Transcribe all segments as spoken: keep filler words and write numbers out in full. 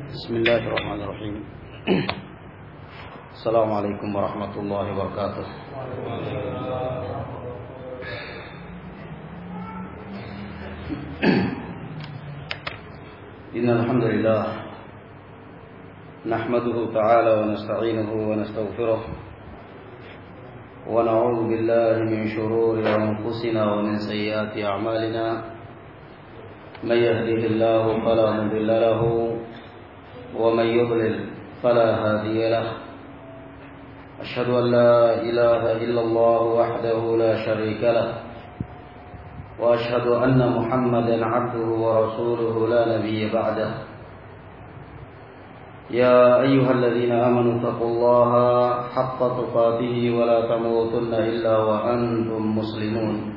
Bismillahirrahmanirrahim. Assalamualaikum warahmatullahi wabarakatuh. Innal hamdalillah nahmaduhu ta'ala wa nasta'inuhu wa nastaghfiruh wa na'udzu billahi min shururi anfusina wa min sayyiati a'malina. May yahdihillahu fala mudilla lahu wa may yudlil fala hadiya lahu. Asyhadu an la ilaha illallah wahdahu la syarika lahu wa asyhadu anna Muhammadan 'abduhu wa rasuluhu la nabiyya ba'dahu. Ya ayyuhalladzina amanu taqullaha haqqa tuqatih wa la tamutunna illa wa antum muslimun.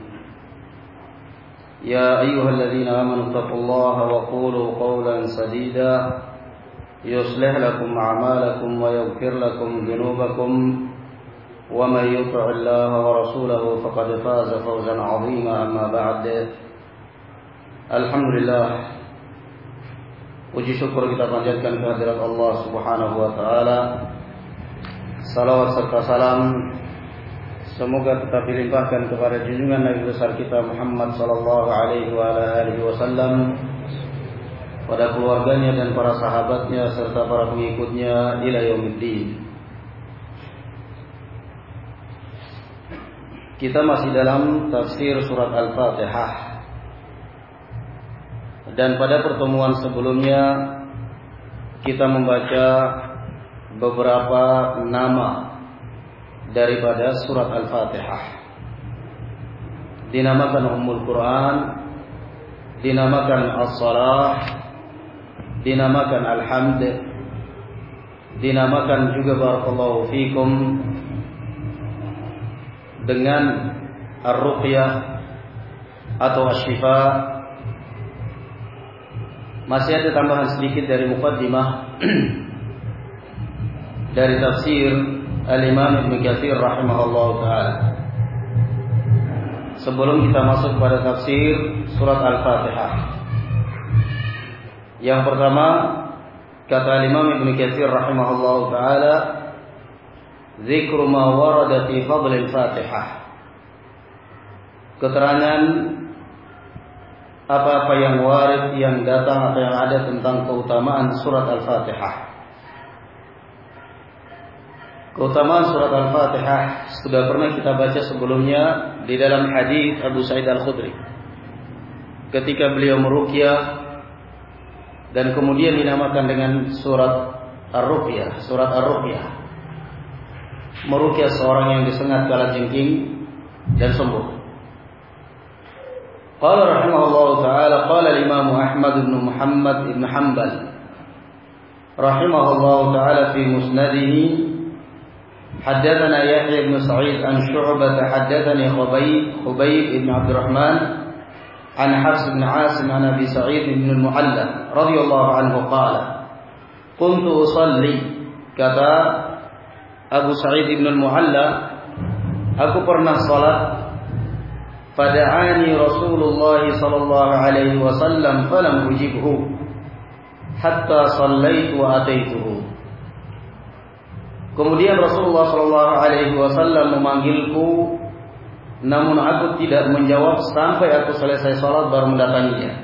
Ya ayyuhalladzina amanu taqullaha wa qulu qawlan sadida yuslih lakum a'malakum wa yaghfir lakum dhunubakum wa may yuti'illaha wa rasulahu faqad faza fawzan 'azima. Amma ba'd. Alhamdulillah, puji syukur kita panjatkan kehadirat Allah Subhanahu wa taala. Salawat serta salam semoga tetap dilimpahkan kepada junjungan Nabi besar kita Muhammad sallallahu alaihi wa alihi wasallam, pada keluarganya dan para sahabatnya serta para pengikutnya ila yaumiddin. Kita masih dalam tafsir surat Al-Fatihah, dan pada pertemuan sebelumnya kita membaca beberapa nama daripada surat Al-Fatihah. Dinamakan Ummul Quran, dinamakan As-Salah, dinamakan Alhamd, dinamakan juga Barakallahu Fikum dengan Ar-Ruqyah atau Asy-Syifa. Masih ada tambahan sedikit dari muqaddimah dari tafsir Al-Imam Ibnu Katsir rahimahullahu taala. Sebelum kita masuk pada tafsir surat Al-Fatihah, yang pertama kata Imam Ibnu Katsir rahimahullahu taala, dzikru ma warada fi fadl al-Fatihah. Keterangan apa-apa yang warid, yang datang atau yang ada tentang keutamaan surat Al-Fatihah. Keutamaan surat Al-Fatihah sudah pernah kita baca sebelumnya di dalam hadis Abu Sa'id Al-Khudri ketika beliau meruqyah dan kemudian dinamakan dengan surat Ar-Ruqyah, surat Ar-Ruqyah. Meruqyah seorang yang disengat kalajengking dan sembuh. Qala rahimahullahu ta'ala, qala al-Imam Ahmad bin Muhammad bin Hanbal rahimahullahu ta'ala fi musnadihi, haddatsana Yahya bin Sa'id an Syu'bah haddatsani Khubayb Khubayb bin Abdurrahman an Hafs bin Asim an Abi Sa'id bin Al-Mu'alla radhiyallahu anhu qala kuntu usalli. Kata Abu Sa'id bin Al-Mu'alla, aku pernah salat, fada'ani Rasulullah sallallahu alaihi wasallam falam ujibhu hatta sallaitu wa ataituhu. Kemudian Rasulullah sallallahu alaihi wasallam memanggilku, namun aku tidak menjawab sampai aku selesai salat baru mendatanginya.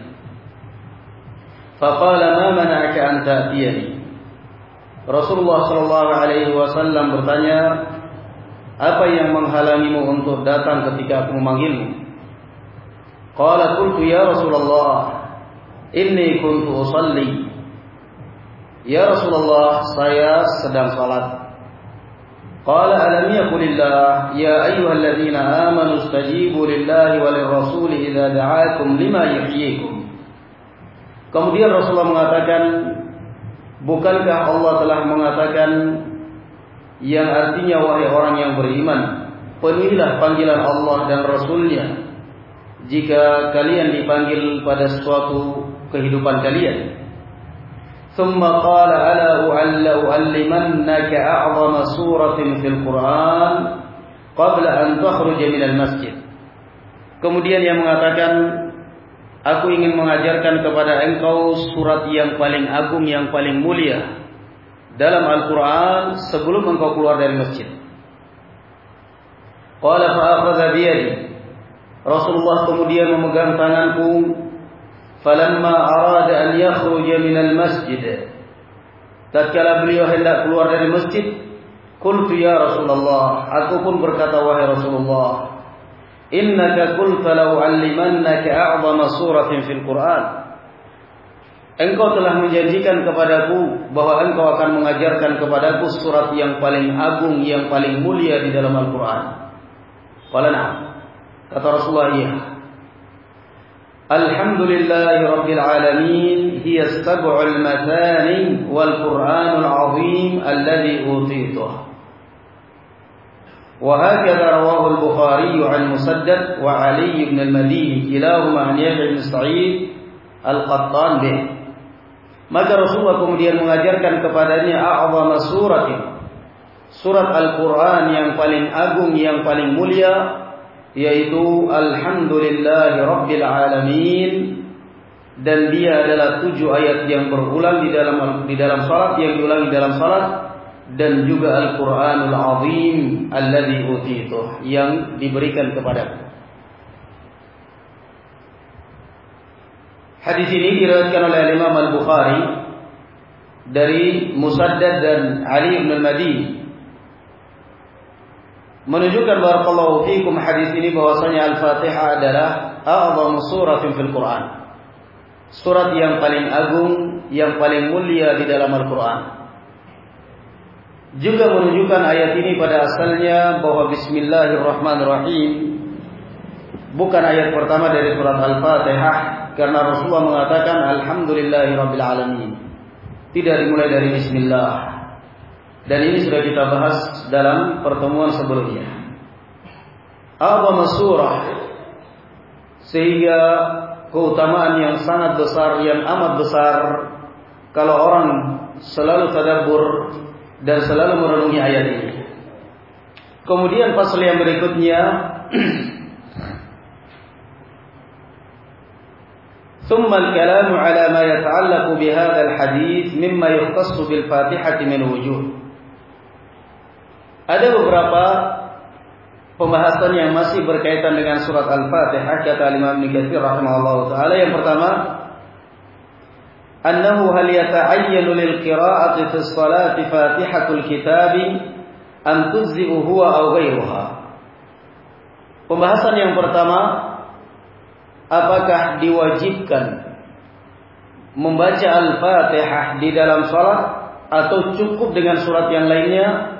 Faqala ma mana'aka an ta'tiyani. Rasulullah sallallahu alaihi wasallam bertanya, apa yang menghalangimu untuk datang ketika aku memanggilmu? Qala qultu ya Rasulullah inni kuntu usalli. Ya Rasulullah, saya sedang salat. Qala alam yaqulillah ya ayyuhalladzina amanu istajibu lillahi walir rasul idza da'akum lima yuhyikum. Kemudian Rasulullah mengatakan, bukankah Allah telah mengatakan yang artinya wahai orang yang beriman, penuhilah panggilan Allah dan Rasulnya jika kalian dipanggil pada suatu kehidupan kalian. Thumma qala ala u'allimannaka a'zama suratin fil Qur'an qabla an takhruja minal masjid. Kemudian yang mengatakan, Aku ingin mengajarkan kepada engkau surat yang paling agung, yang paling mulia dalam Al-Quran sebelum engkau keluar dari masjid. Qala fa'akhadha biyadi. Rasulullah kemudian memegang tanganku. Falamma arada an yakhruja minal masjid. Tatkala beliau hendak keluar dari masjid, qultu ya Rasulullah, aku pun berkata wahai Rasulullah, innaka qulta law 'allimannaka a'zama suratin fil Qur'an. Engkau telah menjanjikan kepadaku bahwa engkau akan mengajarkan kepadaku surat yang paling agung, yang paling mulia di dalam Al-Qur'an. Qala na'am. Kata Rasulullah, iya. Alhamdulillahi rabbil alamin, hiya as-sab'ul mathani wal Qur'anul 'azim alladhi utituh. وهكذا رواه البخاري عن مسدد وعلي بن المديني كلاهما عن يحيى بن سعيد القطان به. Maka Rasulullah kemudian mengajarkan kepadanya a'zama suratin, surat Al-Quran yang paling agung, yang paling mulia, yaitu Alhamdulillahi Rabbil Alamin, dan dia adalah tujuh ayat yang berulang di dalam di dalam salat, yang diulangi dalam salat, dan juga Al-Quranul Azim alladzi utituh, yang diberikan kepadaku. Hadis ini diriwayatkan oleh Imam Al-Bukhari dari Musaddad dan Ali bin Al-Madini, menunjukkan barakallahu fikum hadis ini bahwasanya Al-Fatihah adalah a'zam suratin fil Quran, surat yang paling agung, yang paling mulia di dalam Al-Quran. Juga menunjukkan ayat ini pada asalnya bahwa Bismillahirrahmanirrahim bukan ayat pertama dari surat Al-Fatihah, karena Rasulullah mengatakan Alhamdulillahirabbil alamin, tidak dimulai dari Bismillah. Dan ini sudah kita bahas dalam pertemuan sebelumnya. A'zam surah, sehingga keutamaan yang sangat besar, yang amat besar kalau orang selalu tadabbur dan selalu merenungi ayat ini. Kemudian pasal yang berikutnya, ثم الكلام على ما يتعلق بهذا الحديث مما يختص بالفاتحة من وجوه. Ada beberapa pembahasan yang masih berkaitan dengan surat Al-Fatihah, kata Imam Ibnu Katsir rahimahullah taala. Yang pertama, annahu hal yata'ayyanu lil qira'ati fi sholati Fatihatul Kitabi an tujzi'u huwa aw ghairuha. Pembahasan yang pertama, apakah diwajibkan membaca Al-Fatihah di dalam salat atau cukup dengan surat yang lainnya?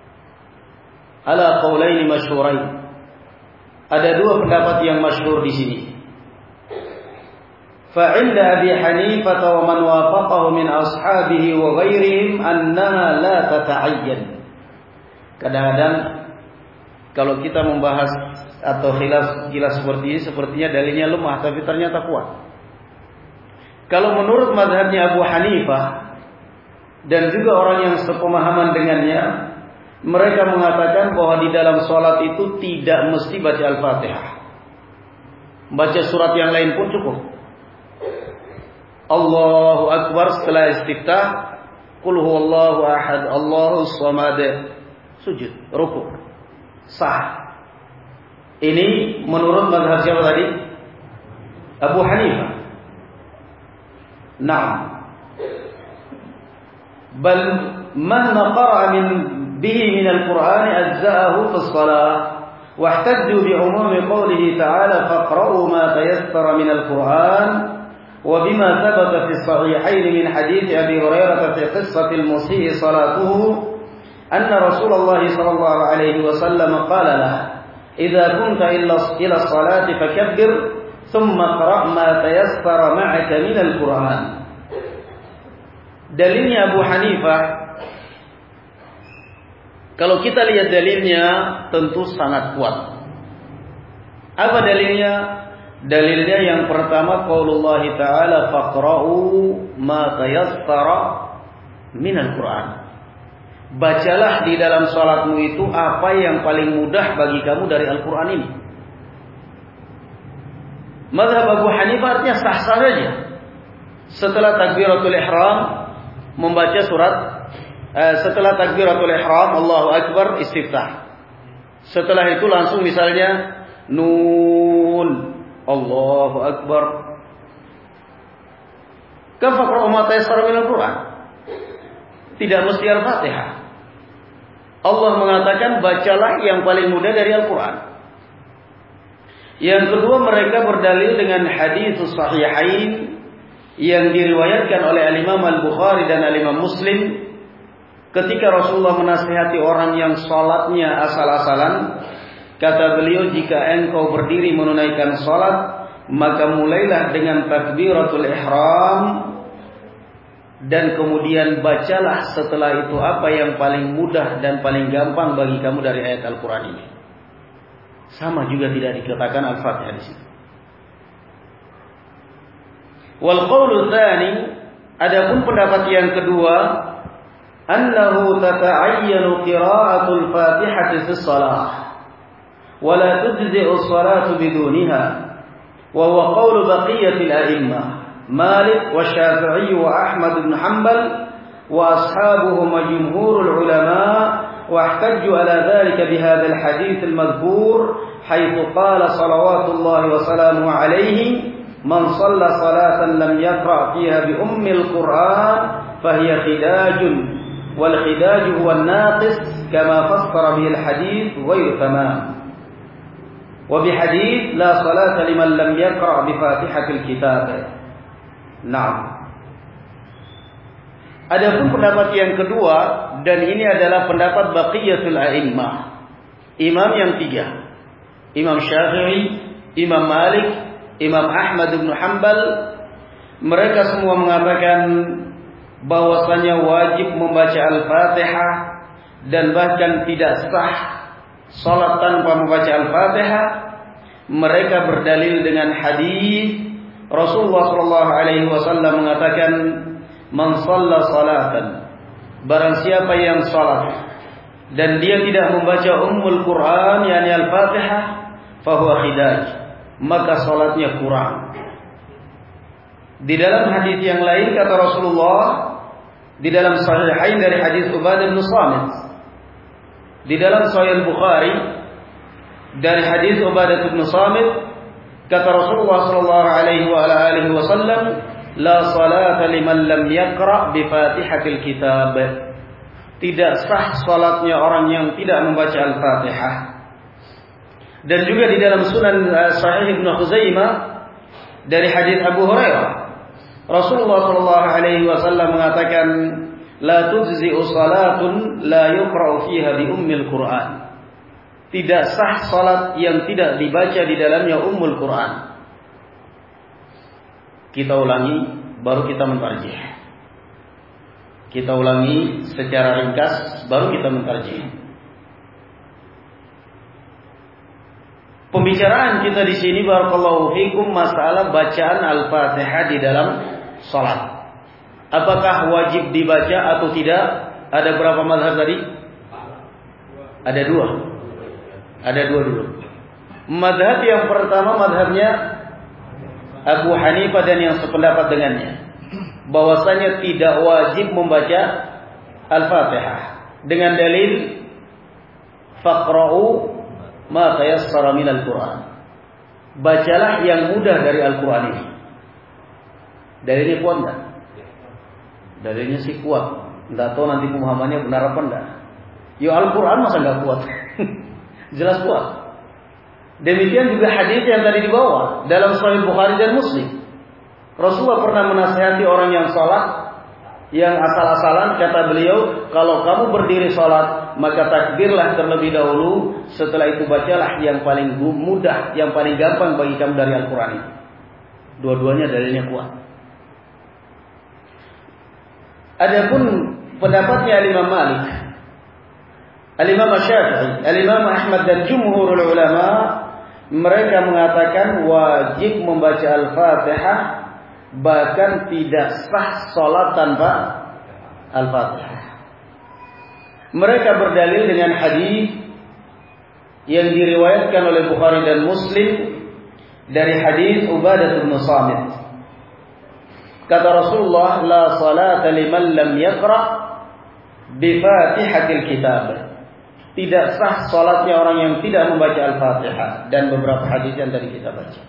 Ala qaulaini masyhurain. Ada dua pendapat yang masyhur di sini. Fa 'inda Abi Hanifah wa man wafaqahu min ashabihi wa ghairihim annaha la tata'ayyan. Kadang-kadang kalau kita membahas atau khilaf khilaf seperti ini, sepertinya dalilnya lemah tapi ternyata kuat. Kalau menurut mazhabnya Abu Hanifah dan juga orang yang sepemahaman dengannya, mereka mengatakan bahwa di dalam sholat itu tidak mesti baca Al-Fatihah. Baca surat yang lain pun cukup. Allahu Akbar setelah istiftah, Qul huwallahu ahad, Allahus samad, sujud, rukuk, sah. Ini menurut mazhab siapa tadi? Abu Hanifah. Naam. Bal man qara'a min bihi min al-Qur'an ajza'ahu fi as-salah wa ihtajju bi 'umumi qawlihi ta'ala faqra'u ma tayassara min al-Qur'an wa bima thabata fi as-sahihayn min hadits Abi Hurairah fi qissati al-musii salatuhu anna Rasulullah sallallahu alaihi wasallam qala lahu idza kunta ila as-salati fakabbir thumma qra' ma tayassara ma'aka min al-Qur'an. Dalilnya Abu Hanifah, kalau kita lihat dalilnya tentu sangat kuat. Apa dalilnya? Dalilnya yang pertama qaulullah ta'ala faqra'u ma tayassara min al-Qur'an. Bacalah di dalam salatmu itu apa yang paling mudah bagi kamu dari Al-Quran ini. Mazhab Abu Hanifah artinya sah-sah saja. Setelah takbiratul ihram membaca surat eh, setelah takbiratul ihram Allahu Akbar istiftah. Setelah itu langsung misalnya Nun Allahu Akbar. Kam faqra'u ma tayassara minal Qur'an. Tidak mesti Al-Fatihah. Allah mengatakan bacalah yang paling mudah dari Al-Qur'an. Yang kedua, mereka berdalil dengan hadis sahihain yang diriwayatkan oleh Al-Imam Al-Bukhari dan Al-Imam Muslim ketika Rasulullah menasihati orang yang salatnya asal-asalan. Kata beliau, jika engkau berdiri menunaikan salat, maka mulailah dengan takbiratul ihram dan kemudian bacalah setelah itu apa yang paling mudah dan paling gampang bagi kamu dari ayat Al-Quran ini. Sama juga tidak dikatakan Al-Fatihah di situ. Wal qaulu tsani, adapun pendapat yang kedua, annahu tata'ayyanu qira'atul Fatihati fi shalah wa la tujzi'u shalatu bidunha, wa huwa qaulu baqiyatil a'immah Malik wa Syafi'i wa Ahmad bin Hanbal wa ashabuhum wa jumhurul ulama. واحتجوا على ذلك بهذا الحديث المذكور حيث قال صلوات الله وسلامه عليه من صلى صلاة لم يقرأ فيها بأم القرآن فهي خداج والخداج هو الناقص كما فسر به الحديث غير تمام وبحديث لا صلاة لمن لم يقرأ بفاتحة الكتاب. نعم. Adapun pendapat yang kedua, dan ini adalah pendapat baqiyatul a'immah, imam yang tiga, Imam Syafi'i, Imam Malik, Imam Ahmad bin Hanbal, mereka semua mengatakan bahwasanya wajib membaca Al-Fatihah dan bahkan tidak sah salat tanpa membaca Al-Fatihah. Mereka berdalil dengan hadis Rasulullah sallallahu alaihi wasallam mengatakan, man shalla salatan, barang siapa yang salat dan dia tidak membaca ummul Quran yakni Al-Fatihah, fahuwa khidaj, maka salatnya kurang. Di dalam hadis yang lain kata Rasulullah, di dalam sahihain dari hadis Ubadah bin Samit, di dalam Sahih Bukhari dari hadis Ubadah bin Samit, kata Rasulullah sallallahu alaihi wa alihi wasallam, la salata liman lam yaqra bi Fatihatil kitab. Tidak sah salatnya orang yang tidak membaca Al-Fatihah. Dan juga di dalam Sunan Sahih Ibnu Khuzaimah dari hadis Abu Hurairah, Rasulullah sallallahu alaihi wasallam mengatakan, la tujzi'u salatun la yuqra'u fiha bi ummil Qur'an. Tidak sah salat yang tidak dibaca di dalamnya ummul Qur'an. Kita ulangi, baru kita mentarjih. Kita ulangi secara ringkas, baru kita mentarjih. Pembicaraan kita di sini, barakallahu fikum, masalah bacaan Al-Fatihah di dalam salat. Apakah wajib dibaca atau tidak? Ada berapa mazhab tadi? Ada dua. Ada dua dulu. Mazhab yang pertama, mazhabnya Abu Hanifah dan yang sependapat dengannya, bahwasanya tidak wajib membaca Al-Fatihah dengan dalil faqra'u ma tayassara minal Qur'an. Bacalah yang mudah dari Al-Qur'an ini. Dalilnya kuat enggak? Dalilnya sih kuat. Enggak tahu nanti pemahamannya benar apa enggak. Ya Al-Qur'an masa enggak kuat? Jelas kuat. Demikian juga hadis yang tadi dibawa dalam Sahih Bukhari dan Muslim. Rasulullah pernah menasihati orang yang salat yang asal-asalan, kata beliau, kalau kamu berdiri salat, maka takbirlah terlebih dahulu, setelah itu bacalah yang paling mudah, yang paling gampang bagi kamu dari Al-Qur'an ini. Dua-duanya dalilnya kuat. Adapun pendapatnya Al-Imam Malik, Al-Imam Syafi'i, Al-Imam Ahmad dan jumhurul ulama, mereka mengatakan wajib membaca Al-Fatihah, bahkan tidak sah salat tanpa Al-Fatihah. Mereka berdalil dengan hadis yang diriwayatkan oleh Bukhari dan Muslim dari hadis Ubadah bin Samit. Kata Rasulullah, la salata liman lam yaqra bi Fatihatil Kitab. Tidak sah salatnya orang yang tidak membaca Al-Fatihah, dan beberapa hadis yang tadi kita baca.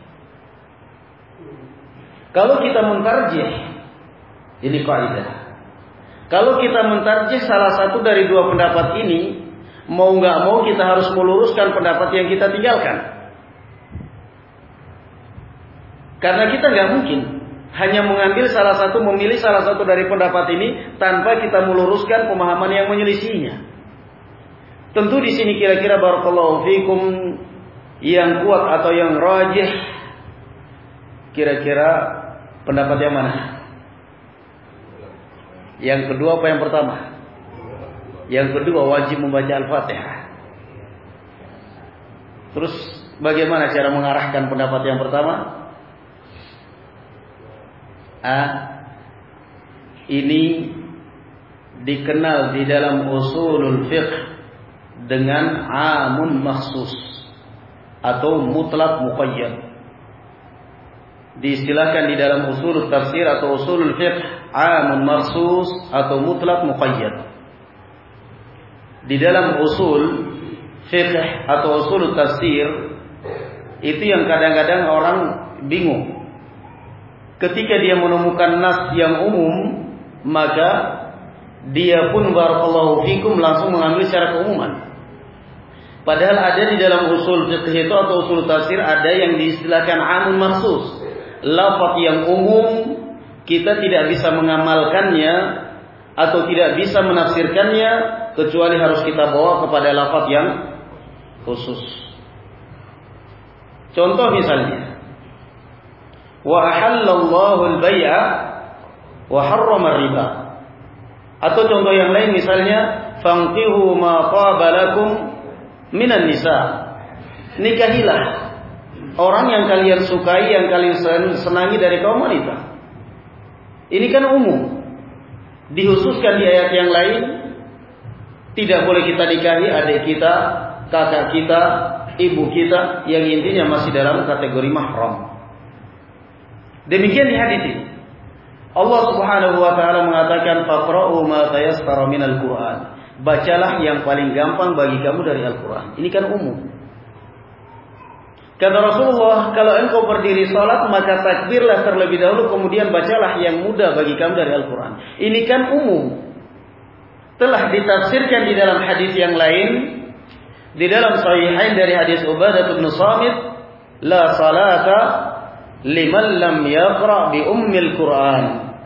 Kalau kita mentarjih, ini kaidah. Kalau kita mentarjih salah satu dari dua pendapat ini, mau nggak mau kita harus meluruskan pendapat yang kita tinggalkan. Karena kita nggak mungkin hanya mengambil salah satu, memilih salah satu dari pendapat ini tanpa kita meluruskan pemahaman yang menyelisihinya. Tentu di sini kira-kira barakallahu fikum yang kuat atau yang rajih, kira-kira pendapat yang mana? Yang kedua apa yang pertama? Yang kedua, wajib membaca Al-Fatihah. Terus bagaimana cara mengarahkan pendapat yang pertama? A. Ini dikenal di dalam usulul fiqh dengan amun makhsus atau mutlak muqayyad. Diistilahkan di dalam usul tafsir atau usulul fiqh amun makhsus atau mutlak muqayyad. Di dalam usul fiqh atau usul tafsir itu yang kadang-kadang orang bingung. Ketika dia menemukan nas yang umum, maka dia pun barakallahu fikum langsung mengambil secara keumuman. Padahal ada di dalam usul fiqh itu atau usul tafsir ada yang diistilahkan amun makhsus. Lafaz yang umum kita tidak bisa mengamalkannya atau tidak bisa menafsirkannya kecuali harus kita bawa kepada lafaz yang khusus. Contoh misalnya, wa ahallallahu al-bai'a wa harrama ar-riba. Atau contoh yang lain misalnya, fanqihu ma qaba lakum minan nisa. Nikahilah orang yang kalian sukai, yang kalian senangi dari kaum wanita. Ini kan umum. Dihususkan di ayat yang lain, tidak boleh kita nikahi adik kita, kakak kita, ibu kita, yang intinya masih dalam kategori mahram. Demikian di hadis ini. Allah Subhanahu wa taala mengatakan faqra'u ma tayassara minal Qur'an. Bacalah yang paling gampang bagi kamu dari Al-Qur'an. Ini kan umum. Kata Rasulullah, kalau engkau berdiri salat maka takbirlah terlebih dahulu, kemudian bacalah yang mudah bagi kamu dari Al-Qur'an. Ini kan umum. Telah ditafsirkan di dalam hadis yang lain, di dalam sahihain dari hadis Ubadah bin Samit, la salata liman lam yaqra bi ummil Qur'an.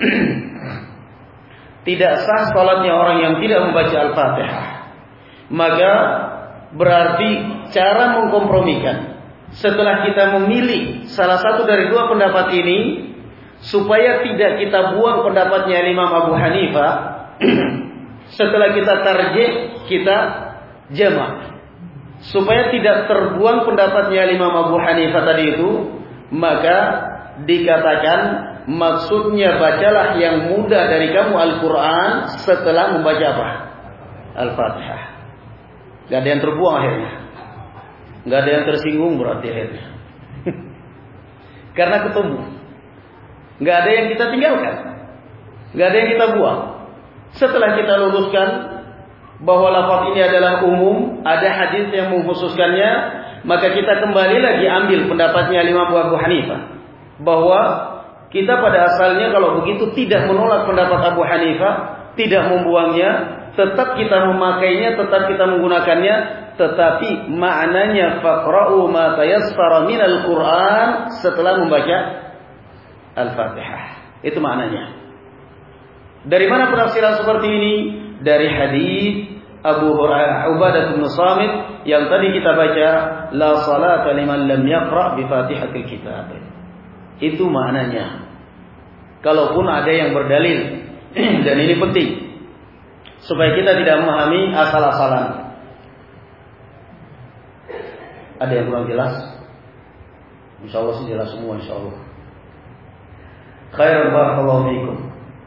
Tidak sah salatnya orang yang tidak membaca Al-Fatihah. Maka berarti cara mengkompromikan setelah kita memilih salah satu dari dua pendapat ini, supaya tidak kita buang pendapatnya Imam Abu Hanifah, setelah kita tarjih kita jamak, supaya tidak terbuang pendapatnya Imam Abu Hanifah tadi itu, maka dikatakan maksudnya bacalah yang mudah dari kamu Al-Quran setelah membaca apa? Al-Fatihah. Gak ada yang terbuang akhirnya, gak ada yang tersinggung berarti akhirnya. Karena ketemu, gak ada yang kita tinggalkan, gak ada yang kita buang. Setelah kita luruskan bahwa lafaz ini adalah umum, ada hadis yang mengkhususkannya, maka kita kembali lagi ambil pendapatnya Imam Abu Hanifah, bahwa kita pada asalnya kalau begitu tidak menolak pendapat Abu Hanifah, tidak membuangnya, tetap kita memakainya, tetap kita menggunakannya, tetapi maknanya faqra'u ma tayassara minal Qur'an setelah membaca Al-Fatihah. Itu maknanya. Dari mana penafsiran seperti ini? Dari hadis Abu Hurairah Ubadah bin Samit yang tadi kita baca, la salata liman lam yaqra bi Fatihatil Kitab. Itu maknanya. Kalaupun ada yang berdalil, dan ini penting supaya kita tidak memahami asal-asalan. Ada yang kurang jelas? Insyaallah sih jelas semua insyaallah. Khairan barakallahu fiikum.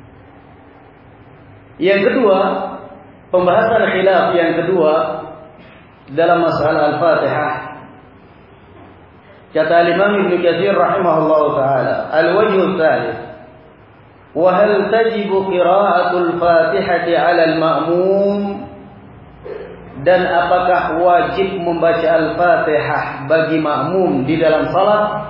Yang kedua, pembahasan khilaf yang kedua dalam masalah Al-Fatihah, Kata Imam Ibnu Katsir rahimahullah taala, al-wajhu tsalits, wa hal tajibu qira'atul Fatihati 'ala al-ma'mum? Dan apakah wajib membaca Al-Fatihah bagi makmum di dalam salat?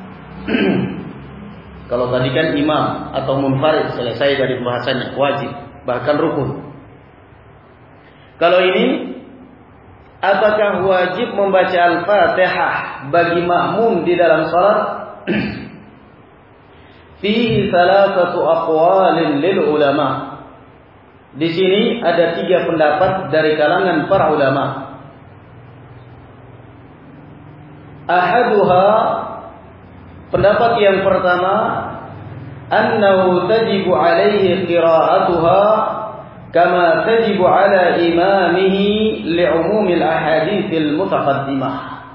Kalau tadi kan imam atau munfarid, selesai dari pembahasannya, wajib, bahkan rukun. Kalau ini, apakah wajib membaca Al-Fatihah bagi makmum di dalam salat? Fihi thalathatu aqwalin lil ulama. Di sini ada tiga pendapat dari kalangan para ulama. Ahaduha, pendapat yang pertama, annahu tajibu alaihi qira'atuha kama tajibu ala imamihi li'umumil ahaditsil mutaqaddimah.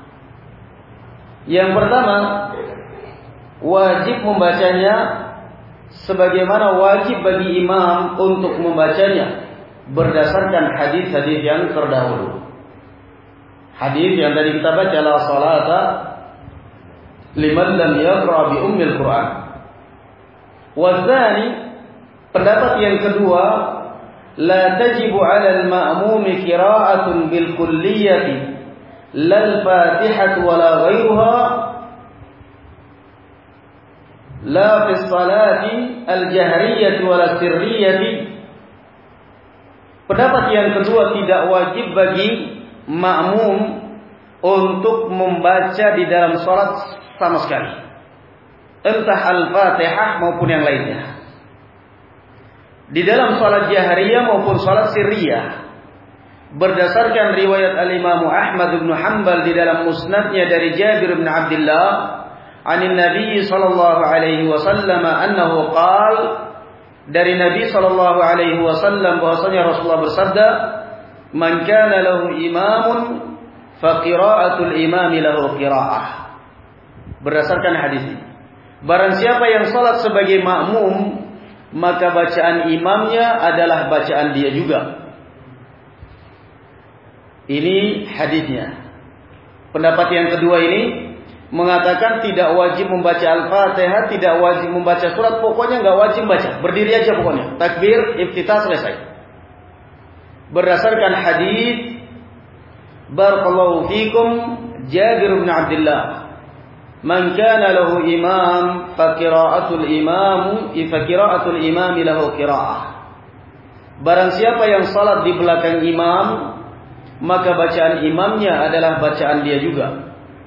Yang pertama, wajib membacanya sebagaimana wajib bagi imam untuk membacanya berdasarkan hadis-hadis yang terdahulu. Hadis yang tadi kita baca, la salata liman lam yaqra bi ummil Qur'an. Wazani, pendapat yang kedua, la tajibu 'ala al-ma'mumi qira'atun bil kulliyati lal Fatihah wala ghairuha la fi salati al-jahriyati wala sirriyati. Pendapat yang kedua, tidak wajib bagi makmum untuk membaca di dalam salat sama sekali, entah Al-Fatihah maupun yang lainnya, di dalam salat jahriyah maupun salat sirriyah. Berdasarkan riwayat Al-Imam Ahmad bin Hanbal di dalam musnadnya dari Jabir bin Abdullah Anin Nabi sallallahu alaihi wasallam annahu qaal, dari Nabi sallallahu alaihi wasallam bahwasanya Rasulullah bersabda, man kana lahu imamun fa qira'atul imami lahu qira'ah. Berdasarkan hadis ini, barang siapa yang salat sebagai makmum, maka bacaan imamnya adalah bacaan dia juga. Ini hadisnya. Pendapat yang kedua ini mengatakan tidak wajib membaca Al-Fatihah, tidak wajib membaca surat, pokoknya nggak wajib baca, berdiri aja pokoknya, takbir, iftitah, selesai. Berdasarkan hadis barakallahu fikum Jabir bin Abdullah, man kana lahu imam fa qira'atul imam fa qira'atul imam lahu qira'ah. Barang siapa yang salat di belakang imam, maka bacaan imamnya adalah bacaan dia juga.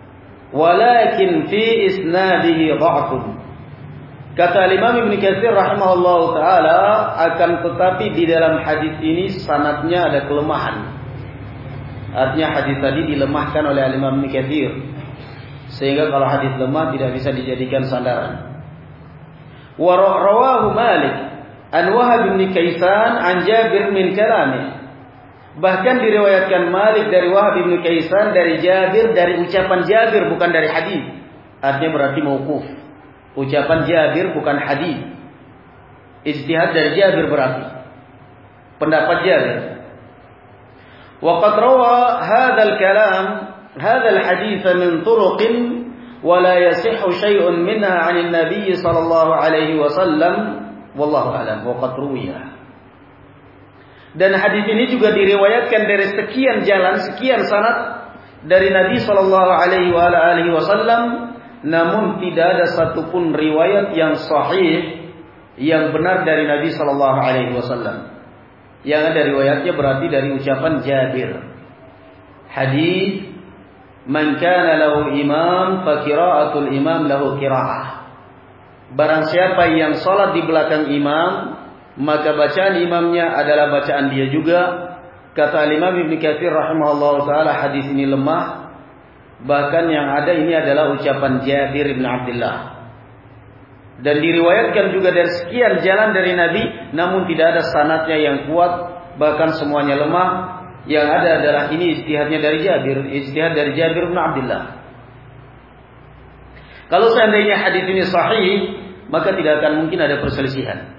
Walakin fi isnadihi dha'fun. Kata Imam Ibnu Katsir rahimahullahu taala, akan tetapi di dalam hadis ini sanadnya ada kelemahan. Artinya hadis tadi dilemahkan oleh Imam Ibnu Katsir, sehingga kalau hadis lemah tidak bisa dijadikan sandaran. Wa rawahu Malik an Wahab bin Kaisan an Jabir min kalami. Bahkan diriwayatkan Malik dari Wahab bin Kaisan dari Jabir, dari ucapan Jabir, bukan dari hadis. Artinya berarti mauquf. Ucapan Jabir bukan hadis. Ijtihad dari Jabir berarti pendapat Jabir. Wa qad rawa hadzal kalam hadzal hadits min turuqin wa la yasihhu syai'un minha 'anil nabiy sallallahu alaihi wasallam wallahu a'lam. Wa qad ruwiya. Dan hadis ini juga diriwayatkan dari sekian jalan, sekian sanad dari Nabi sallallahu alaihi wasallam, namun tidak ada satupun riwayat yang sahih yang benar dari Nabi sallallahu alaihi wasallam. Yang ada riwayatnya berarti dari ucapan Jabir. Hadis man kana lahu imam fa qira'atul imam lahu qira'ah. Barang siapa yang salat di belakang imam, maka bacaan imamnya adalah bacaan dia juga. Kata Imam Ibnu Katsir rahimahullah taala, hadis ini lemah. Bahkan yang ada ini adalah ucapan Jabir bin Abdullah. Dan diriwayatkan juga dari sekian jalan dari Nabi, namun tidak ada sanadnya yang kuat, bahkan semuanya lemah. Yang ada adalah ini ijtihadnya dari Jabir, ijtihad dari Jabir bin Abdullah. Kalau seandainya hadis ini sahih, maka tidak akan mungkin ada perselisihan.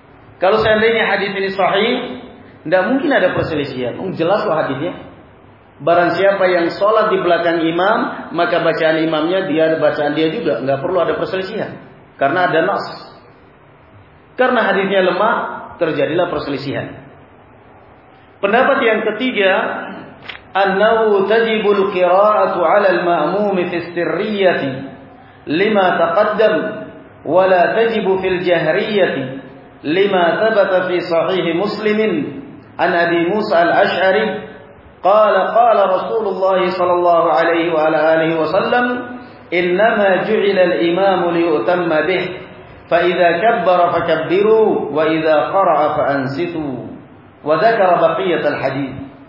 Kalau seandainya hadis ini sahih, tidak mungkin ada perselisihan. Oh, jelas loh hadisnya. Barang siapa yang sholat di belakang imam, maka bacaan imamnya dia bacaan dia juga, nggak perlu ada perselisihan, karena ada nas. Karena hadisnya lemah, terjadilah perselisihan. Pendapat yang ketiga, annahu tajibul qira'atu 'ala al-ma'mum fi as-sirriyyati lima taqaddam wa la tajibu fil jahriyyati lima thabata fi sahih Muslim an Abi Musa al-Asy'ari قال قال رسول الله صلى الله عليه وعلى آله وسلم إنما جعل الإمام ليؤتم به فإذا كبر فكبروا وإذا قرأ فأنصتوا وذكر بقية الحديث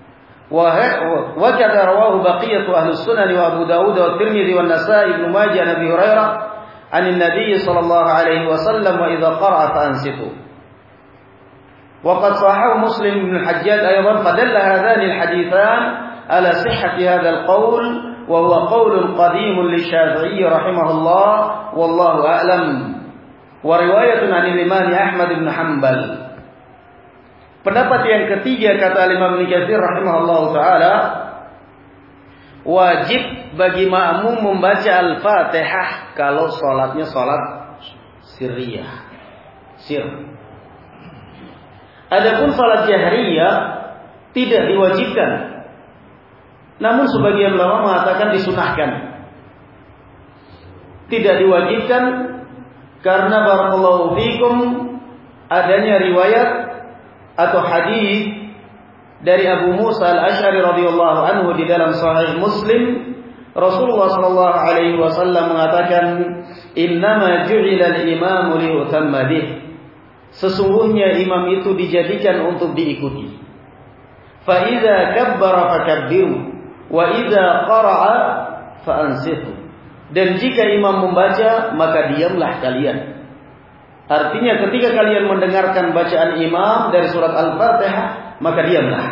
وكذا رواه بقية أهل السنن وأبو داود والترمذي والنسائي بن ماجه عن أبي هريرة عن النبي صلى الله عليه وسلم وإذا قرأ فأنصتوا. وقد صححه مسلم بن الحجاج أيضا فدل هذان الحديثان على صحة هذا القول وهو قول قديم للشافعي رحمه الله والله أعلم ورواية عن الإمام أحمد بن حنبل. Pendapat yang ketiga kata Imam Ibnu Katsir rahimahullah taala, wajib bagi makmum membaca Al-Fatihah kalau salatnya salat sirriyah. Sir. Adapun salat jahriyah tidak diwajibkan. Namun sebagian ulama mengatakan disunahkan. Tidak diwajibkan karena barakallahu fikum adanya riwayat atau hadis dari Abu Musa al-Asy'ari radhiyallahu anhu di dalam Sahih Muslim, Rasulullah sallallahu alaihi wasallam mengatakan, "Innama ju'ila al-imamu liyutamma bih." Sesungguhnya imam itu dijadikan untuk diikuti. Fa idza kabbara fakabbiru wa idza qara'a fa ansitu. Dan jika imam membaca, maka diamlah kalian. Artinya ketika kalian mendengarkan bacaan imam dari surat Al-Fatihah, maka diamlah.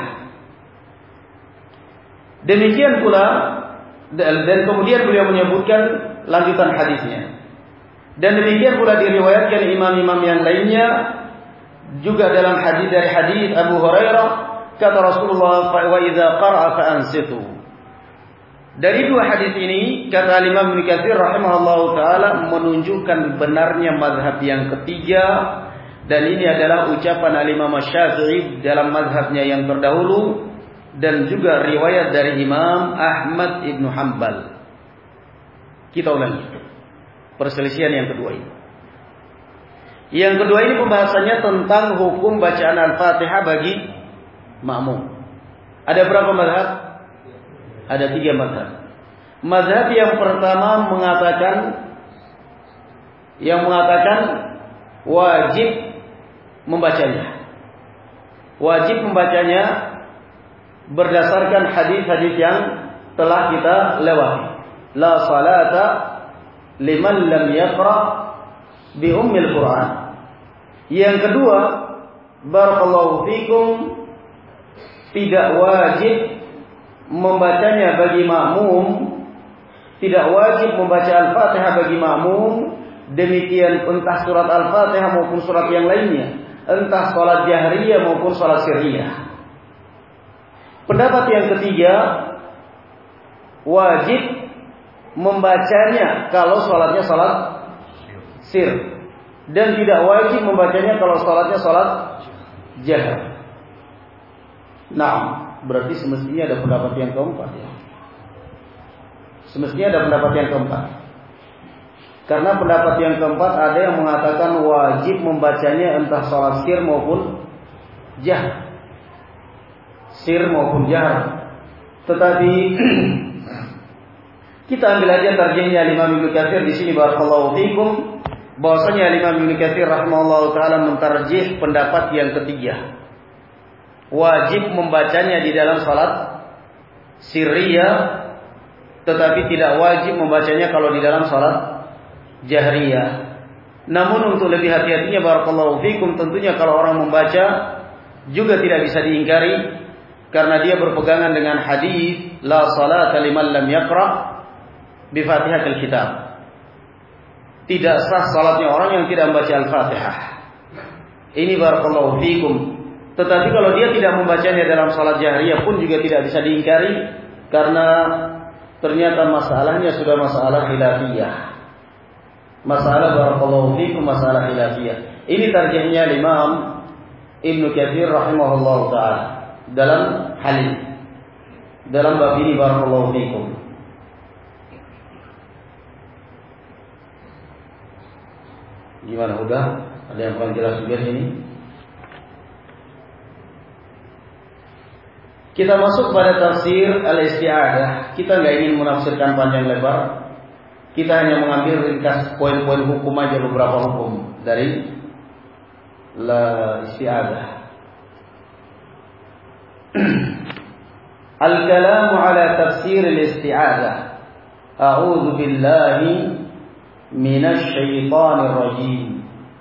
Demikian pula, dan kemudian beliau menyebutkan lanjutan hadisnya. Dan demikian pula diriwayatkan imam-imam yang lainnya juga dalam hadis dari hadis Abu Hurairah, kata Rasulullah, wa idza qara'a fa ansitu. Dari dua hadis ini kata Imam Ibnu Katsir rahimahullahu taala menunjukkan benarnya mazhab yang ketiga, dan ini adalah ucapan Al-Imam Syafi'i dalam mazhabnya yang terdahulu dan juga riwayat dari Imam Ahmad Ibnu Hanbal. Kita ulangi perselisihan yang kedua ini. Yang kedua ini pembahasannya tentang hukum bacaan Al-Fatihah bagi makmum. Ada berapa mazhab? Ada tiga mazhab. Mazhab yang pertama mengatakan yang mengatakan wajib membacanya. Wajib membacanya berdasarkan hadis-hadis yang telah kita lewati. La salata liman lam yaqra bi ummil Quran. Yang kedua, barakallahu fikum, tidak wajib membacanya bagi makmum, tidak wajib membaca Al-Fatihah bagi makmum, demikian entah surat Al-Fatihah maupun surat yang lainnya, entah salat jahriyah maupun salat sirriyah. Pendapat yang ketiga, wajib membacanya kalau salatnya salat sir, dan tidak wajib membacanya kalau salatnya salat jahr. Nah, berarti semestinya ada pendapat yang keempat ya. Semestinya ada pendapat yang keempat. Karena pendapat yang keempat ada yang mengatakan wajib membacanya entah salat sir maupun jahr. Sir maupun jahr. Tetapi kita ambil aja tarjihnya Imam Ibnu Katsir di sini barakallahu fikum, bahwasanya Imam Ibnu Katsir rahimahullahu taala mentarjih pendapat yang ketiga. Wajib membacanya di dalam salat sirriyah, tetapi tidak wajib membacanya kalau di dalam salat jahriyah. Namun untuk lebih hati-hatinya barakallahu fikum, tentunya kalau orang membaca juga tidak bisa diingkari, karena dia berpegangan dengan hadis la salata liman lam yaqra bi Fatihatil Kitab. Tidak sah salatnya orang yang tidak membaca Al-Fatihah. Ini barakallahu fikum. Tetapi kalau dia tidak membacanya dalam salat jahriyah pun juga tidak bisa diingkari, karena ternyata masalahnya sudah masalah khilafiyah. Masalah barakallahu fikum masalah khilafiyah. Ini tarjihnya Imam Ibnu Katsir rahimahullah taala dalam hal ini. Dalam bab ini barakallahu fikum. Gimana udah? Ada yang kurang jelas juga ini? Kita masuk pada tafsir al-isti'adah. Kita nggak ingin menafsirkan panjang lebar. Kita hanya mengambil ringkas poin-poin hukum aja, beberapa hukum dari la isti'adah. Al-kalamu ala tafsir al-isti'adah. A'udzu billahi minasy syaithanir rajim.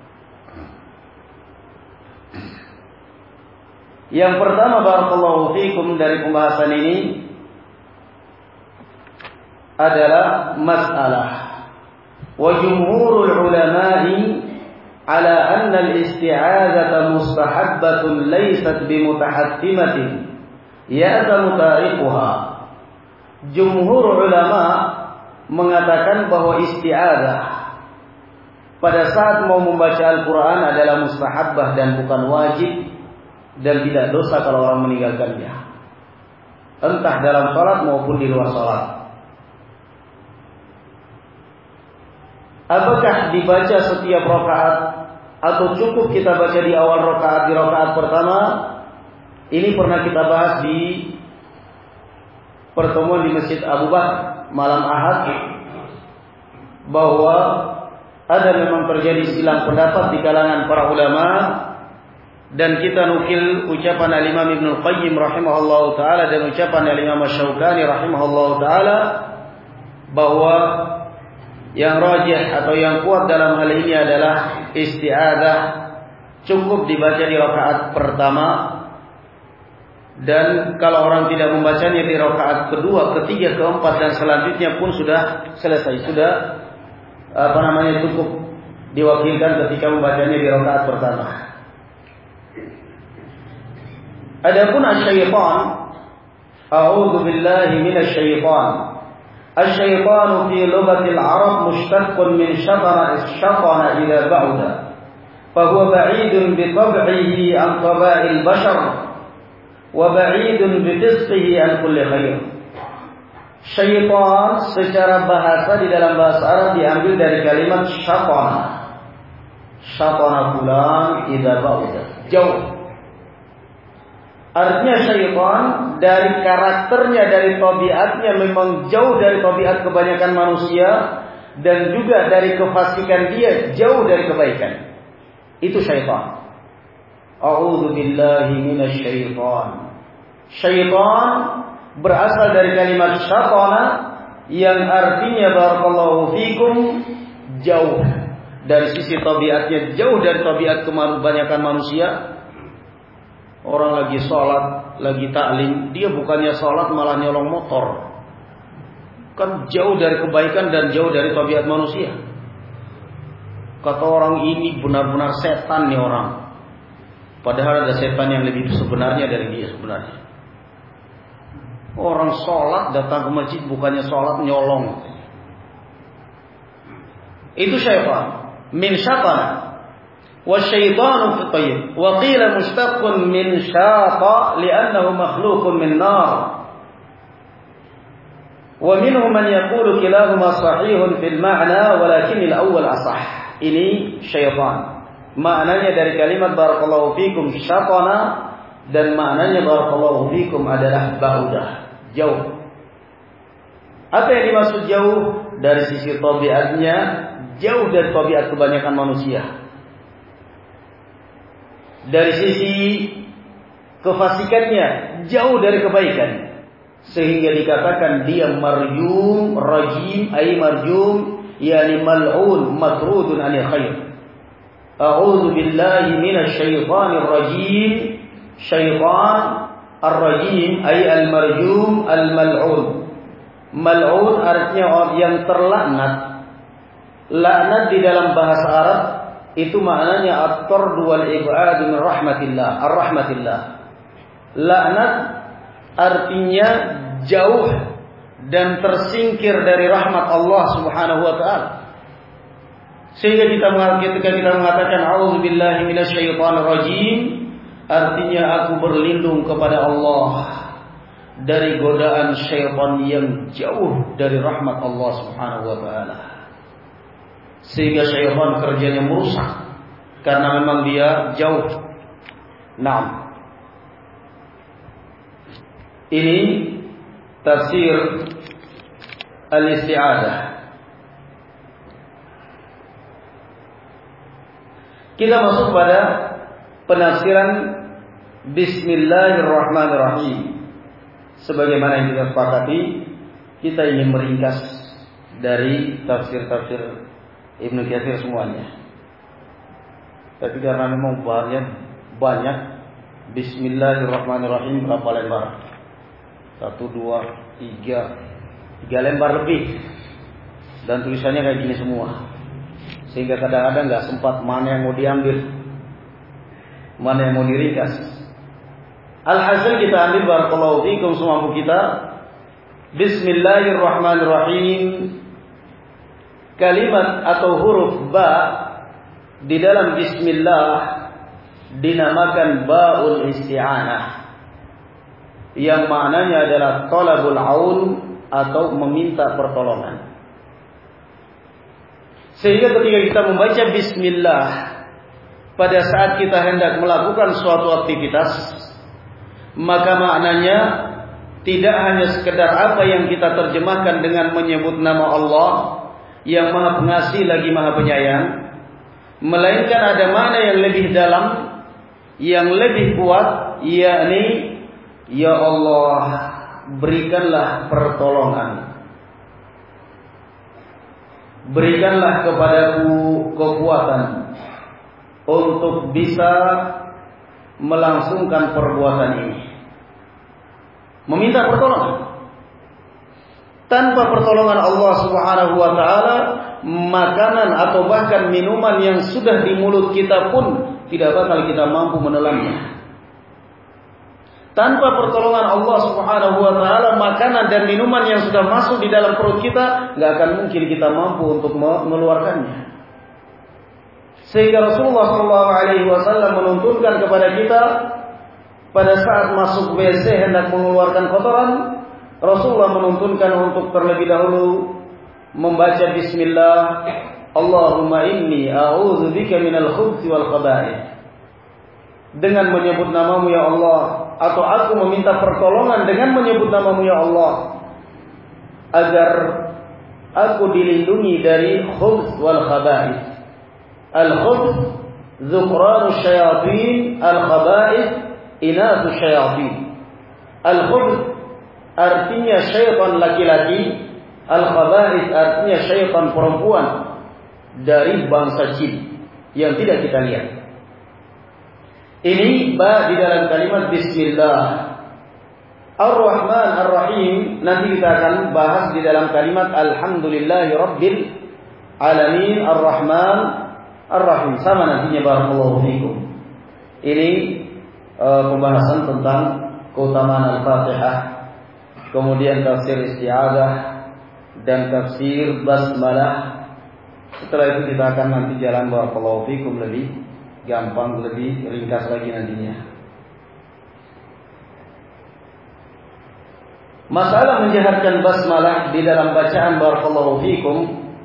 Yang pertama barakallahu fikum dari pembahasan ini adalah masalah wa jumhurul ulama'i ala anna al-isti'adzata mustahabbatun laysat bimutahattimatin ya'zamu tariquha. Jumhur ulama mengatakan bahwa isti'adzah pada saat mau membaca Al-Quran adalah mustahabbah dan bukan wajib, dan tidak dosa kalau orang meninggalkannya, entah dalam salat maupun di luar salat. Apakah dibaca setiap rakaat atau cukup kita baca di awal rakaat, di rakaat pertama? Ini pernah kita bahas di pertemuan di Masjid Abu Bakar malam Ahad, bahwa ada memang terjadi silang pendapat di kalangan para ulama, dan kita nukil ucapan al-Imam Ibnu Qayyim rahimahullahu taala dan ucapan al-Imam Asy-Syaukani rahimahullahu taala bahwa yang rajih atau yang kuat dalam hal ini adalah isti'adzah cukup dibaca di rakaat pertama, dan kalau orang tidak membacanya di rakaat kedua, ketiga, keempat dan selanjutnya pun sudah selesai, sudah apa namanya cukup diwakilkan ketika membacanya di rakaat pertama. Adapun asy-syaitan, a'udzu billahi minasy syaitan. Asy-syaitanu fi lughatil Arab mushtaqqun min syatara syatana ila ba'da. Fa huwa ba'idun bi tab'ihi an taba'il bashar wa ba'idun bi fisqihi an kulli khair. Syaitan secara bahasa di dalam bahasa Arab diambil dari kalimat syatana. Syatana fulan idza ba'da. Jauh. Artinya syaitan dari karakternya, dari tabiatnya memang jauh dari tabiat kebanyakan manusia, dan juga dari kefasikan dia jauh dari kebaikan. Itu syaitan. A'udzu billahi minasy syaitan. Syaitan berasal dari kalimat syatana yang artinya barakallahu fikum jauh. Dari sisi tabiatnya jauh dari tabiat kebanyakan manusia. Orang lagi sholat, lagi taklim, dia bukannya sholat malah nyolong motor. Kan jauh dari kebaikan dan jauh dari tabiat manusia. Kata orang ini benar-benar setan nih orang. Padahal ada setan yang lebih sebenarnya dari dia sebenarnya. Orang sholat datang ke masjid bukannya sholat nyolong. Itu syaitan. Min syaitan. والشيطان في الطيب وقيل مشتق من شاط لأنه مخلوق من نار ومنهم من يقول كلاهما صحيح في المعنى ولكن الأول أصح. Ini syaitan, maknanya dari kalimat barakallahu fikum syatana, dan maknanya barakallahu fikum adalah ba'udah, jauh. Apa yang dimaksud jauh? Dari sisi tabiatnya jauh dari tabiat kebanyakan manusia. Dari sisi kefasikannya jauh dari kebaikan, sehingga dikatakan dia marjum, rajim, ay marjum, yani mal'un, matrudun anil khair. A'udzu billahi minasy syaithanir rajim. Syaitan ar-rajim ay al-marjum, al-mal'un. Mal'un artinya orang yang terlaknat. Laknat di dalam bahasa Arab itu maknanya at-tard wal ib'ad min rahmatillah, ar-rahmatillah. Laknat artinya jauh dan tersingkir dari rahmat Allah Subhanahu wa taala. Sehingga kita ketika kita mengatakan a'udzubillahi minasyaitonir rajim, artinya aku berlindung kepada Allah dari godaan syaitan yang jauh dari rahmat Allah Subhanahu wa taala. Sehingga syaitan kerjanya merusak karena memang dia jauh. Naam. Ini tafsir al-isti'adah. Kita masuk pada penafsiran Bismillahirrahmanirrahim. Sebagaimana yang kita sepakati, kita ingin meringkas dari tafsir-tafsir Ibnu Katsir semuanya. Tapi karena memang banyak, banyak Bismillahirrahmanirrahim berapa lembar? Satu, dua, tiga, tiga lembar lebih. Dan tulisannya kayak gini semua. Sehingga kadang-kadang nggak sempat mana yang mau diambil, mana yang mau diringkas. Alhasil kita ambil barakallahu fikum semampu kita. Bismillahirrahmanirrahim. Kalimat atau huruf ba di dalam bismillah dinamakan baul isti'anah, yang maknanya adalah talabul aun atau meminta pertolongan. Sehingga ketika kita membaca bismillah pada saat kita hendak melakukan suatu aktivitas, maka maknanya tidak hanya sekedar apa yang kita terjemahkan dengan menyebut nama Allah yang Maha Pengasih lagi Maha Penyayang, melainkan ada makna yang lebih dalam, yang lebih kuat, yakni ya Allah, berikanlah pertolongan, berikanlah kepadaku kekuatan untuk bisa melangsungkan perbuatan ini. Meminta pertolongan. Tanpa pertolongan Allah Subhanahu wa taala, makanan atau bahkan minuman yang sudah di mulut kita pun tidak bakal kita mampu menelannya. Tanpa pertolongan Allah Subhanahu wa taala, makanan dan minuman yang sudah masuk di dalam perut kita nggak akan mungkin kita mampu untuk mengeluarkannya. Sehingga Rasulullah shallallahu alaihi wasallam menuntunkan kepada kita pada saat masuk W C hendak mengeluarkan kotoran, Rasulullah menuntunkan untuk terlebih dahulu membaca bismillah, Allahumma inni a'udzubika minal khubuthi wal khaba'ith. Dengan menyebut namamu ya Allah, atau aku meminta pertolongan dengan menyebut namamu ya Allah, agar aku dilindungi dari khubuth wal khaba'ith. Al-khubuth dzukhranu syayatin, al-khaba'ith inathu syayatin. Al-khubuth artinya syaitan laki-laki, al-khaba'ith artinya syaitan perempuan dari bangsa jin yang tidak kita lihat. Ini ba di dalam kalimat bismillah. Ar-Rahman Ar-Rahim nanti kita akan bahas di dalam kalimat alhamdulillahi rabbil alamin Ar-Rahman Ar-Rahim. Sama nantinya barakallahu fikum. Ini uh, pembahasan tentang keutamaan Al-Fatihah, kemudian tafsir isti'adah dan tafsir basmalah. Setelah itu kita akan nanti jalan barakallahu fikum lebih gampang, lebih ringkas lagi nantinya. Masalah menjaharkan basmalah di dalam bacaan barakallahu fikum,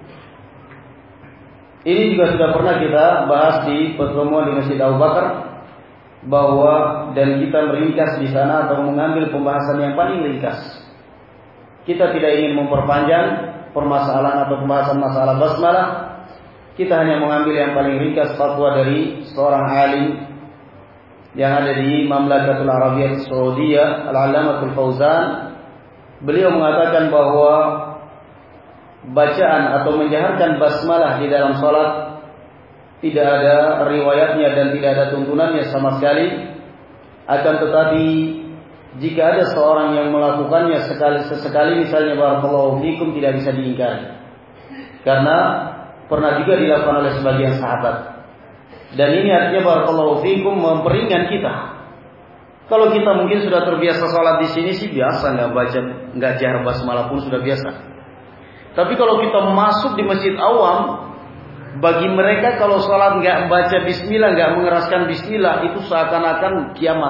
ini juga sudah pernah kita bahas di pertemuan di Masjid Abu Bakar, bahwa dan kita meringkas di sana atau mengambil pembahasan yang paling ringkas. Kita tidak ingin memperpanjang permasalahan atau pembahasan masalah basmalah. Kita hanya mengambil yang paling ringkas fatwa dari seorang alim yang ada di Mamlakatul Arabiyyah Saudiyah, Al-Allamatul Fauzan. Beliau mengatakan bahwa bacaan atau menjaharkan basmalah di dalam salat tidak ada riwayatnya dan tidak ada tuntunannya sama sekali. Akan tetapi jika ada seorang yang melakukannya sekali sesekali, misalnya barakallahu fikum, tidak bisa diingkari. Karena pernah juga dilakukan oleh sebagian sahabat. Dan ini artinya barakallahu fikum memperingan kita. Kalau kita mungkin sudah terbiasa sholat di sini sih biasa, nggak baca, nggak jahar basmalah pun sudah biasa. Tapi kalau kita masuk di masjid awam, bagi mereka kalau sholat nggak baca bismillah, nggak mengeraskan bismillah, itu seakan-akan kiamat.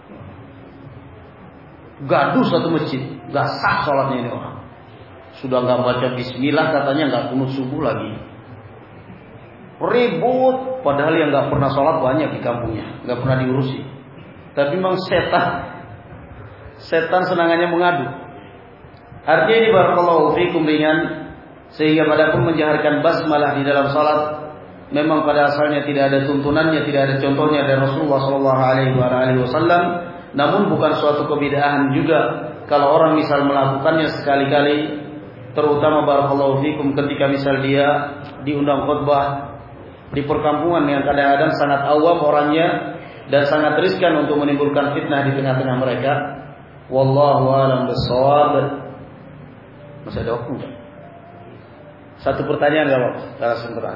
Gaduh satu masjid, nggak sah sholatnya ini orang. Sudah nggak baca bismillah, katanya nggak kunut subuh lagi. Ribut, padahal yang nggak pernah sholat banyak di kampungnya, nggak pernah diurusi. Tapi memang setan, setan senangannya mengadu. Artinya ini barakallahu fikum ringan, sehingga pada pun menjaharkan basmalah di dalam salat memang pada asalnya tidak ada tuntunannya, tidak ada contohnya dari Rasulullah Shallallahu Alaihi Wasallam. Namun bukan suatu kebid'ahan juga kalau orang misal melakukannya sekali-kali, terutama barakallahu fikum ketika misal dia diundang khutbah di perkampungan yang kadang-kadang sangat awam orangnya dan sangat riskan untuk menimbulkan fitnah di tengah-tengah mereka. Wallahu a'lam bishawab. Masih ada waktu enggak? Satu pertanyaan enggak Pak? Secara sebentar.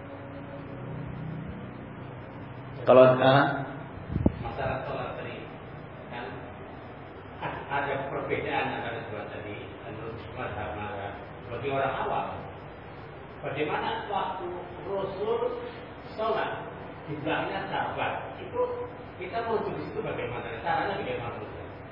Kalau ah? masalah sholat tadi kan ada perbedaan antara dua tadi menurut mazhab bagi orang awam. Bagaimana waktu Rasul sholat di belakangnya sahabat, itu kita menuju di situ bagaimana? Caranya bagaimana?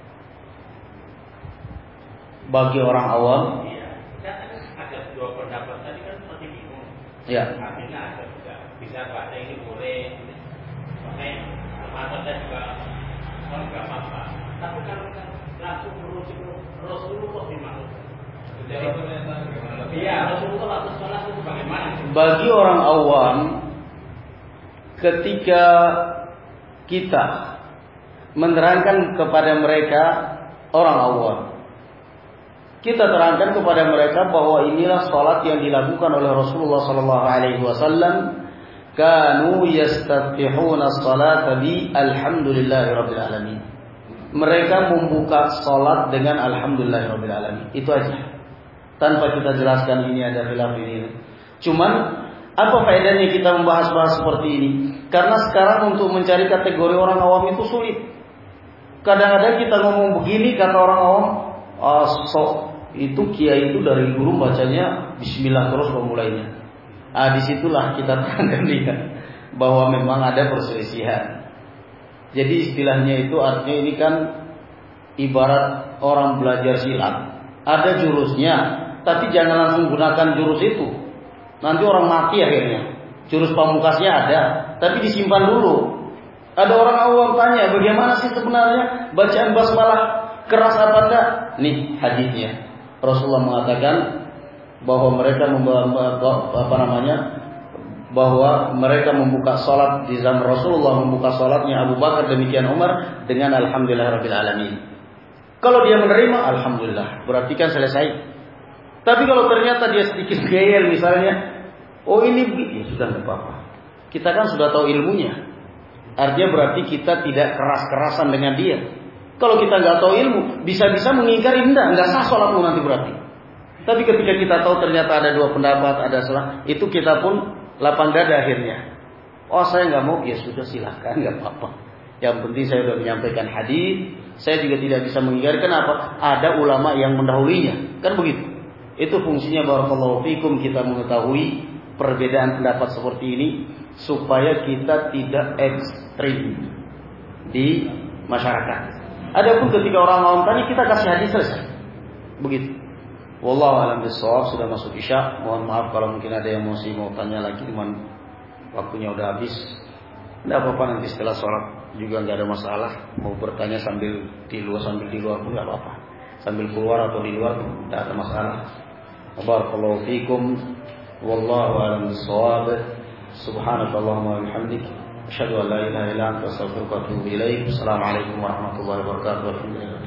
Bagi orang awam, iya, kita kan ada dua pendapat tadi kan seperti bingung. Ya. Artinya ada bisa bisa baca ini boleh, pakai mata dan juga kalau nggak apa-apa. Tapi kalau kita langsung menuju Rasulullah gimana? Jadi iya, Rasulullah waktu sholat itu bagaimana? Bagi orang awam, ketika kita menerangkan kepada mereka orang awam, kita terangkan kepada mereka bahwa inilah salat yang dilakukan oleh Rasulullah sallallahu alaihi wasallam, kanu yastaftihuna as-salata bi alhamdulillahirabbil alamin. Mereka membuka salat dengan alhamdulillahirabbil alamin. Itu aja. Tanpa kita jelaskan ini ada khilaf ini. Cuman apa faedahnya kita membahas-bahas seperti ini? Karena sekarang untuk mencari kategori orang awam itu sulit. Kadang-kadang kita ngomong begini, kata orang awam, oh, sok itu kiai itu dari guru bacanya bismillah terus pemulainya. Ah, disitulah kita terangkan dia bahwa memang ada perselisihan. Jadi istilahnya itu artinya ini kan ibarat orang belajar silat. Ada jurusnya, tapi jangan langsung gunakan jurus itu. Nanti orang mati akhirnya. Jurus pamungkasnya ada, tapi disimpan dulu. Ada orang awam tanya, bagaimana sih sebenarnya bacaan basmalah, keras apa enggak? Nih hadisnya. Rasulullah mengatakan bahwa mereka membawa apa namanya? bahwa mereka membuka salat di zaman Rasulullah, membuka salatnya Abu Bakar demikian Umar dengan alhamdulillahirabbil alamin. Kalau dia menerima, alhamdulillah, berarti kan selesai. Tapi kalau ternyata dia sedikit geyel misalnya, oh ini ya sudah tidak apa-apa. Kita kan sudah tahu ilmunya. Artinya berarti kita tidak keras-kerasan dengan dia. Kalau kita nggak tahu ilmu, bisa-bisa mengingkari, enggak, enggak sah sholatmu nanti berarti. Tapi ketika kita tahu ternyata ada dua pendapat, ada salah, itu kita pun lapang dada akhirnya. Oh saya nggak mau, ya sudah silahkan, nggak apa-apa. Yang penting saya sudah menyampaikan hadis, saya juga tidak bisa mengingkari. Kenapa? Ada ulama yang mendahulunya, kan begitu. Itu fungsinya barakallahu fikum, kita mengetahui perbedaan pendapat seperti ini supaya kita tidak ekstrim di masyarakat. Adapun ketika orang awam tanya, kita kasih hadis selesai. Begitu. Wallahu a'lam bishawab. Sudah masuk Isya. Mohon maaf kalau mungkin ada yang masih mau tanya lagi, cuman waktunya udah habis. Tidak apa-apa, nanti setelah sholat juga nggak ada masalah. Mau bertanya sambil di luar sambil di luar pun nggak apa-apa. Sambil keluar atau di luar tidak ada masalah. Barakallahu fikum. Wallahu a'lam bishawab. Subhanakallahumma wa bihamdik, asyhadu an la ilaha illa anta, astaghfiruka wa atubu ilaik. Assalamualaikum warahmatullahi wabarakatuh.